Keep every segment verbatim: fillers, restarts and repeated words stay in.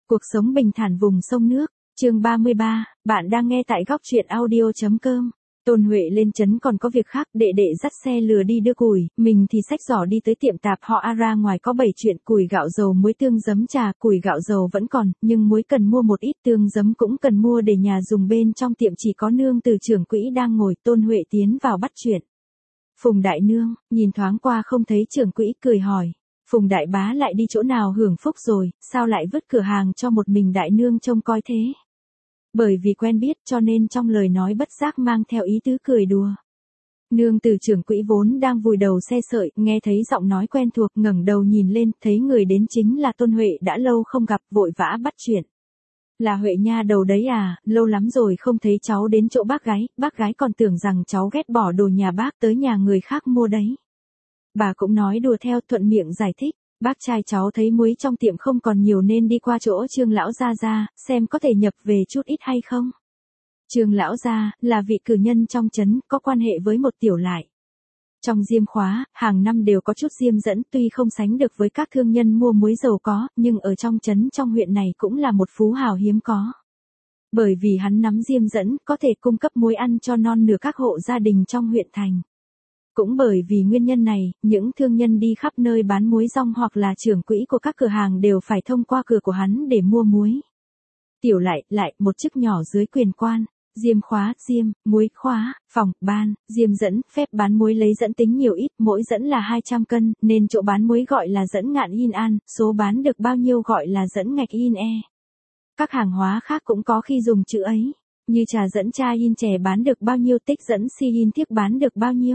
Cuộc sống bình thản vùng sông nước, chương ba mươi ba, bạn đang nghe tại góc truyện audio.com. Tôn Huệ lên trấn còn có việc khác, đệ đệ dắt xe lừa đi đưa củi, mình thì xách giỏ đi tới tiệm tạp họ A ra ngoài có bảy chuyện củi gạo dầu muối tương giấm trà, củi gạo dầu vẫn còn, nhưng muối cần mua một ít, tương giấm cũng cần mua để nhà dùng, bên trong tiệm chỉ có nương từ trưởng quỹ đang ngồi. Tôn Huệ tiến vào bắt chuyện. Phùng đại nương, nhìn thoáng qua không thấy trưởng quỹ, cười hỏi. Phùng đại bá lại đi chỗ nào hưởng phúc rồi, sao lại vứt cửa hàng cho một mình đại nương trông coi thế? Bởi vì quen biết cho nên trong lời nói bất giác mang theo ý tứ cười đùa. Nương từ trưởng quỹ vốn đang vùi đầu xe sợi, nghe thấy giọng nói quen thuộc, ngẩng đầu nhìn lên, thấy người đến chính là Tôn Huệ, đã lâu không gặp, vội vã bắt chuyện. Là Huệ nha đầu đấy à, lâu lắm rồi không thấy cháu đến chỗ bác gái, bác gái còn tưởng rằng cháu ghét bỏ đồ nhà bác tới nhà người khác mua đấy. Bà cũng nói đùa theo, thuận miệng giải thích. Bác trai cháu thấy muối trong tiệm không còn nhiều nên đi qua chỗ Trương lão gia gia, xem có thể nhập về chút ít hay không. Trương lão gia là vị cử nhân trong trấn, có quan hệ với một tiểu lại. Trong diêm khóa, hàng năm đều có chút diêm dẫn, tuy không sánh được với các thương nhân mua muối giàu có, nhưng ở trong trấn trong huyện này cũng là một phú hào hiếm có. Bởi vì hắn nắm diêm dẫn, có thể cung cấp muối ăn cho non nửa các hộ gia đình trong huyện thành. Cũng bởi vì nguyên nhân này, những thương nhân đi khắp nơi bán muối rong hoặc là trưởng quỹ của các cửa hàng đều phải thông qua cửa của hắn để mua muối. Tiểu lại, lại, một chức nhỏ dưới quyền quan, diêm khóa, diêm, muối, khóa, phòng, ban, diêm dẫn, phép bán muối lấy dẫn tính nhiều ít, mỗi dẫn là hai trăm cân, nên chỗ bán muối gọi là dẫn ngạn in an, số bán được bao nhiêu gọi là dẫn ngạch in e. Các hàng hóa khác cũng có khi dùng chữ ấy, như trà dẫn cha in chè bán được bao nhiêu, tích dẫn si in thiếc bán được bao nhiêu.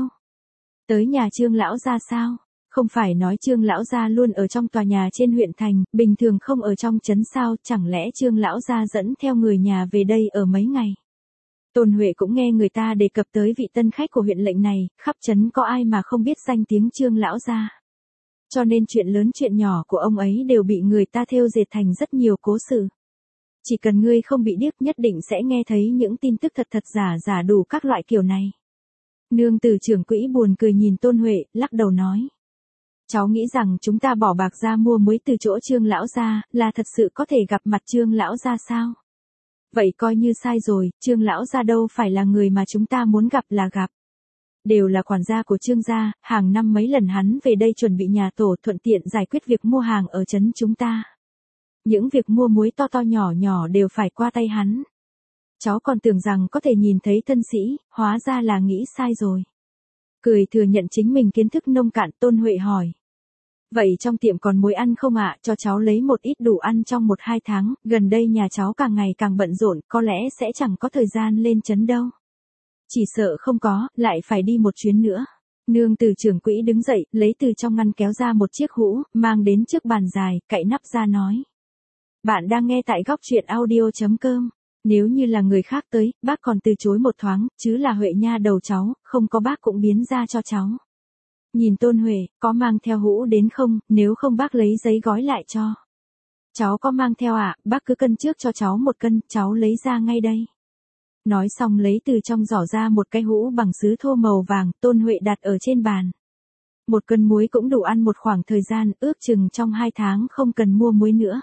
Tới nhà Trương lão gia sao? Không phải nói Trương lão gia luôn ở trong tòa nhà trên huyện thành, bình thường không ở trong trấn sao, chẳng lẽ Trương lão gia dẫn theo người nhà về đây ở mấy ngày? Tôn Huệ cũng nghe người ta đề cập tới vị tân khách của huyện lệnh này, khắp trấn có ai mà không biết danh tiếng Trương lão gia. Cho nên chuyện lớn chuyện nhỏ của ông ấy đều bị người ta thêu dệt thành rất nhiều cố sự. Chỉ cần ngươi không bị điếc nhất định sẽ nghe thấy những tin tức thật thật giả giả đủ các loại kiểu này. Nương từ trưởng quỹ buồn cười nhìn Tôn Huệ, lắc đầu nói. Cháu nghĩ rằng chúng ta bỏ bạc ra mua muối từ chỗ Trương lão gia, là thật sự có thể gặp mặt Trương lão gia sao? Vậy coi như sai rồi, Trương lão gia đâu phải là người mà chúng ta muốn gặp là gặp. Đều là quản gia của Trương gia, hàng năm mấy lần hắn về đây chuẩn bị nhà tổ, thuận tiện giải quyết việc mua hàng ở trấn chúng ta. Những việc mua muối to to nhỏ nhỏ đều phải qua tay hắn. Cháu còn tưởng rằng có thể nhìn thấy thân sĩ, hóa ra là nghĩ sai rồi. Cười thừa nhận chính mình kiến thức nông cạn, Tôn Huệ hỏi. Vậy trong tiệm còn muối ăn không ạ, cho cháu lấy một ít đủ ăn trong một hai tháng, gần đây nhà cháu càng ngày càng bận rộn, có lẽ sẽ chẳng có thời gian lên trấn đâu. Chỉ sợ không có, lại phải đi một chuyến nữa. Nương từ trưởng quỹ đứng dậy, lấy từ trong ngăn kéo ra một chiếc hũ, mang đến trước bàn dài, cạy nắp ra nói. Bạn đang nghe tại góc truyện audio.com. Nếu như là người khác tới, bác còn từ chối một thoáng, chứ là Huệ nha đầu cháu, không có bác cũng biến ra cho cháu. Nhìn Tôn Huệ, có mang theo hũ đến không, nếu không bác lấy giấy gói lại cho. Cháu có mang theo ạ, à? Bác cứ cân trước cho cháu một cân, cháu lấy ra ngay đây. Nói xong lấy từ trong giỏ ra một cái hũ bằng sứ thô màu vàng, Tôn Huệ đặt ở trên bàn. Một cân muối cũng đủ ăn một khoảng thời gian, ước chừng trong hai tháng không cần mua muối nữa.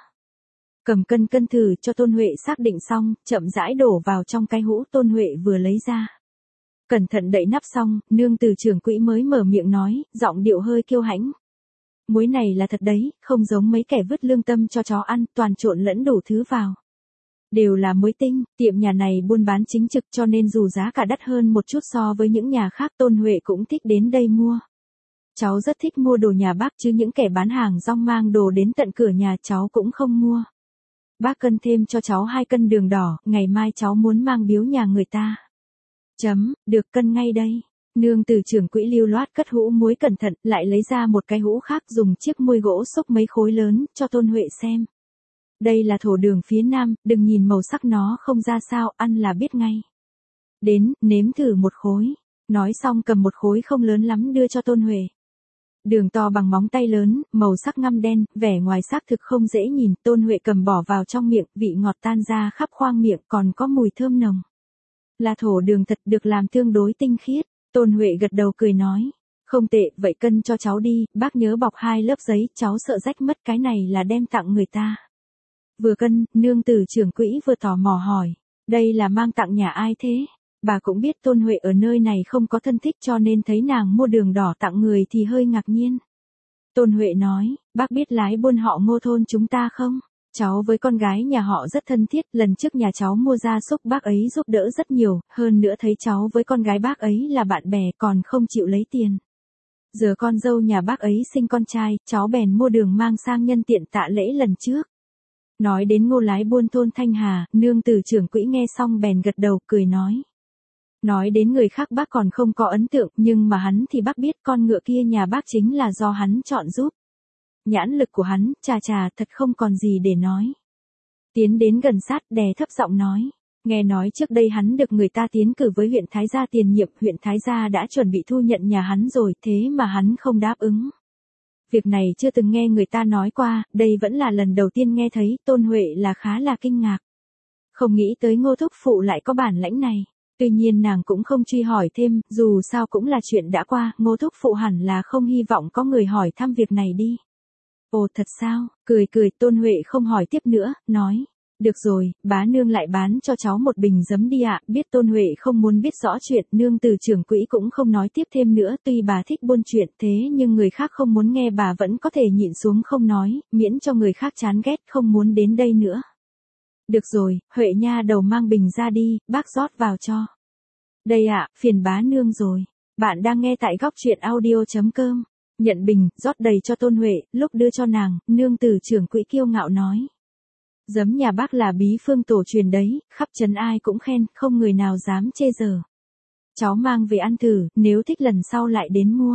Cầm cân cân thử cho Tôn Huệ xác định xong, chậm rãi đổ vào trong cái hũ Tôn Huệ vừa lấy ra. Cẩn thận đậy nắp xong, nương từ trưởng quỹ mới mở miệng nói, giọng điệu hơi kiêu hãnh. Muối này là thật đấy, không giống mấy kẻ vứt lương tâm cho chó ăn, toàn trộn lẫn đủ thứ vào. Đều là muối tinh, tiệm nhà này buôn bán chính trực cho nên dù giá cả đắt hơn một chút so với những nhà khác, Tôn Huệ cũng thích đến đây mua. Cháu rất thích mua đồ nhà bác chứ những kẻ bán hàng rong mang đồ đến tận cửa nhà cháu cũng không mua. Bác cân thêm cho cháu hai cân đường đỏ, ngày mai cháu muốn mang biếu nhà người ta. Chấm, được cân ngay đây. Nương từ trưởng quỹ lưu loát cất hũ muối cẩn thận, lại lấy ra một cái hũ khác dùng chiếc muôi gỗ xúc mấy khối lớn, cho Tôn Huệ xem. Đây là thổ đường phía Nam, đừng nhìn màu sắc nó không ra sao, ăn là biết ngay. Đến, nếm thử một khối. Nói xong cầm một khối không lớn lắm đưa cho Tôn Huệ. Đường to bằng móng tay lớn, màu sắc ngăm đen, vẻ ngoài xác thực không dễ nhìn, Tôn Huệ cầm bỏ vào trong miệng, vị ngọt tan ra khắp khoang miệng, còn có mùi thơm nồng. Là thổ đường thật, được làm tương đối tinh khiết. Tôn Huệ gật đầu cười nói, không tệ, vậy cân cho cháu đi, bác nhớ bọc hai lớp giấy, cháu sợ rách mất, cái này là đem tặng người ta. Vừa cân, nương tử trưởng quỹ vừa tò mò hỏi, đây là mang tặng nhà ai thế? Bà cũng biết Tôn Huệ ở nơi này không có thân thích cho nên thấy nàng mua đường đỏ tặng người thì hơi ngạc nhiên. Tôn Huệ nói, bác biết lái buôn họ Ngô thôn chúng ta không? Cháu với con gái nhà họ rất thân thiết, lần trước nhà cháu mua gia súc bác ấy giúp đỡ rất nhiều, hơn nữa thấy cháu với con gái bác ấy là bạn bè còn không chịu lấy tiền. Giờ con dâu nhà bác ấy sinh con trai, cháu bèn mua đường mang sang nhân tiện tạ lễ lần trước. Nói đến Ngô lái buôn thôn Thanh Hà, nương tử trưởng quỹ nghe xong bèn gật đầu cười nói. Nói đến người khác bác còn không có ấn tượng, nhưng mà hắn thì bác biết con ngựa kia nhà bác chính là do hắn chọn giúp. Nhãn lực của hắn, chà chà thật không còn gì để nói. Tiến đến gần sát đè thấp giọng nói. Nghe nói trước đây hắn được người ta tiến cử với huyện Thái Gia tiền nhiệm, huyện Thái Gia đã chuẩn bị thu nhận nhà hắn rồi, thế mà hắn không đáp ứng. Việc này chưa từng nghe người ta nói qua, đây vẫn là lần đầu tiên nghe thấy, Tôn Huệ là khá là kinh ngạc. Không nghĩ tới Ngô thúc phụ lại có bản lãnh này. Tuy nhiên nàng cũng không truy hỏi thêm, dù sao cũng là chuyện đã qua, Ngô thúc phụ hẳn là không hy vọng có người hỏi thăm việc này đi. Ồ thật sao, cười cười Tôn Huệ không hỏi tiếp nữa, nói. Được rồi, bá nương lại bán cho cháu một bình giấm đi ạ, biết Tôn Huệ không muốn biết rõ chuyện, nương từ trưởng quỹ cũng không nói tiếp thêm nữa, tuy bà thích buôn chuyện thế nhưng người khác không muốn nghe bà vẫn có thể nhịn xuống không nói, miễn cho người khác chán ghét không muốn đến đây nữa. Được rồi, Huệ nha đầu mang bình ra đi, bác rót vào cho. Đây ạ, phiền bá nương rồi. Bạn đang nghe tại góc truyện audio chấm com. Nhận bình, rót đầy cho Tôn Huệ, lúc đưa cho nàng, nương tử trưởng quỹ kiêu ngạo nói. Giấm nhà bác là bí phương tổ truyền đấy, khắp trấn ai cũng khen, không người nào dám chê giờ. Cháu mang về ăn thử, nếu thích lần sau lại đến mua.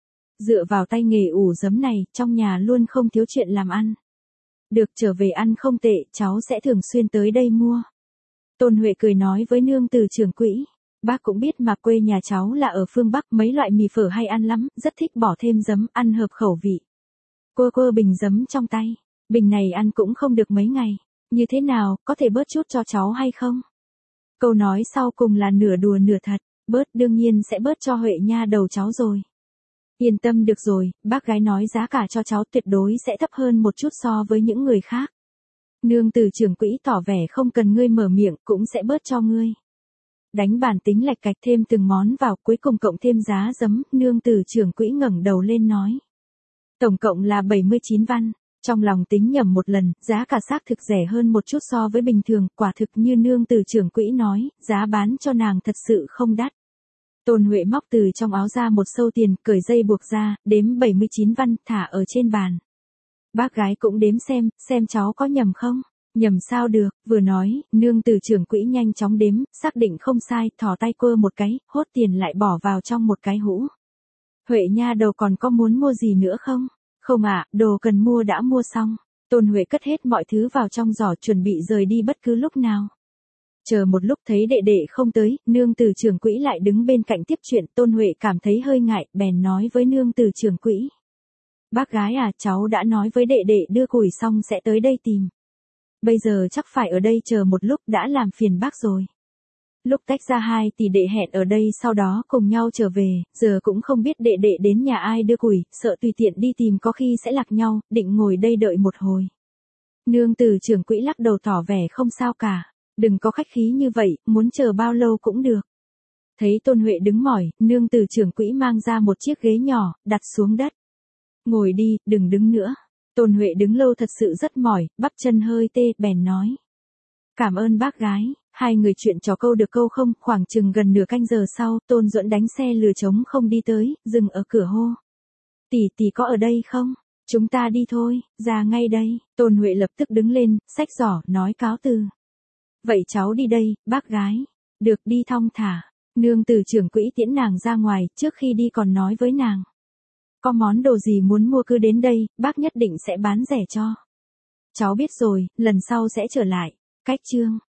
Dựa vào tay nghề ủ giấm này, trong nhà luôn không thiếu chuyện làm ăn. Được trở về ăn không tệ, cháu sẽ thường xuyên tới đây mua. Tôn Huệ cười nói với nương tử trưởng quỹ. Bác cũng biết mà quê nhà cháu là ở phương Bắc, mấy loại mì phở hay ăn lắm, rất thích bỏ thêm giấm, ăn hợp khẩu vị. Cô cô bình giấm trong tay. Bình này ăn cũng không được mấy ngày. Như thế nào, có thể bớt chút cho cháu hay không? Câu nói sau cùng là nửa đùa nửa thật. Bớt đương nhiên sẽ bớt cho Huệ nha đầu cháu rồi. Yên tâm được rồi, bác gái nói giá cả cho cháu tuyệt đối sẽ thấp hơn một chút so với những người khác. Nương tử trưởng quỹ tỏ vẻ không cần ngươi mở miệng cũng sẽ bớt cho ngươi. Đánh bản tính lạch cạch thêm từng món vào cuối cùng cộng thêm giá giấm, nương tử trưởng quỹ ngẩng đầu lên nói. Tổng cộng là bảy mươi chín văn, trong lòng tính nhầm một lần, giá cả xác thực rẻ hơn một chút so với bình thường, quả thực như nương tử trưởng quỹ nói, giá bán cho nàng thật sự không đắt. Tôn Huệ móc từ trong áo ra một sâu tiền, cởi dây buộc ra, đếm bảy mươi chín văn, thả ở trên bàn. Bác gái cũng đếm xem, xem cháu có nhầm không? Nhầm sao được, vừa nói, nương tử trưởng quỹ nhanh chóng đếm, xác định không sai, thò tay quơ một cái, hốt tiền lại bỏ vào trong một cái hũ. Huệ nha đầu còn có muốn mua gì nữa không? Không ạ, đồ cần mua đã mua xong. Tôn Huệ cất hết mọi thứ vào trong giỏ chuẩn bị rời đi bất cứ lúc nào. Chờ một lúc thấy đệ đệ không tới, nương tử trưởng quỹ lại đứng bên cạnh tiếp chuyện, Tôn Huệ cảm thấy hơi ngại, bèn nói với nương tử trưởng quỹ. Bác gái à, cháu đã nói với đệ đệ đưa củi xong sẽ tới đây tìm. Bây giờ chắc phải ở đây chờ một lúc, đã làm phiền bác rồi. Lúc tách ra hai tỷ đệ hẹn ở đây sau đó cùng nhau trở về, giờ cũng không biết đệ đệ đến nhà ai đưa củi, sợ tùy tiện đi tìm có khi sẽ lạc nhau, định ngồi đây đợi một hồi. Nương tử trưởng quỹ lắc đầu tỏ vẻ không sao cả, đừng có khách khí như vậy, muốn chờ bao lâu cũng được. Thấy Tôn Huệ đứng mỏi, nương tử trưởng quỹ mang ra một chiếc ghế nhỏ, đặt xuống đất. Ngồi đi, đừng đứng nữa. Tôn Huệ đứng lâu thật sự rất mỏi, bắp chân hơi tê, bèn nói. Cảm ơn bác gái. Hai người chuyện trò câu được câu không, khoảng chừng gần nửa canh giờ sau, Tôn Duẫn đánh xe lừa trống không đi tới, dừng ở cửa hô. Tỷ tỷ có ở đây không? Chúng ta đi thôi, ra ngay đây. Tôn Huệ lập tức đứng lên, xách giỏ, nói cáo từ. Vậy cháu đi đây, bác gái. Được, đi thong thả. Nương tử trưởng quỹ tiễn nàng ra ngoài, trước khi đi còn nói với nàng. Có món đồ gì muốn mua cứ đến đây, bác nhất định sẽ bán rẻ cho. Cháu biết rồi, lần sau sẽ trở lại. Cách chương.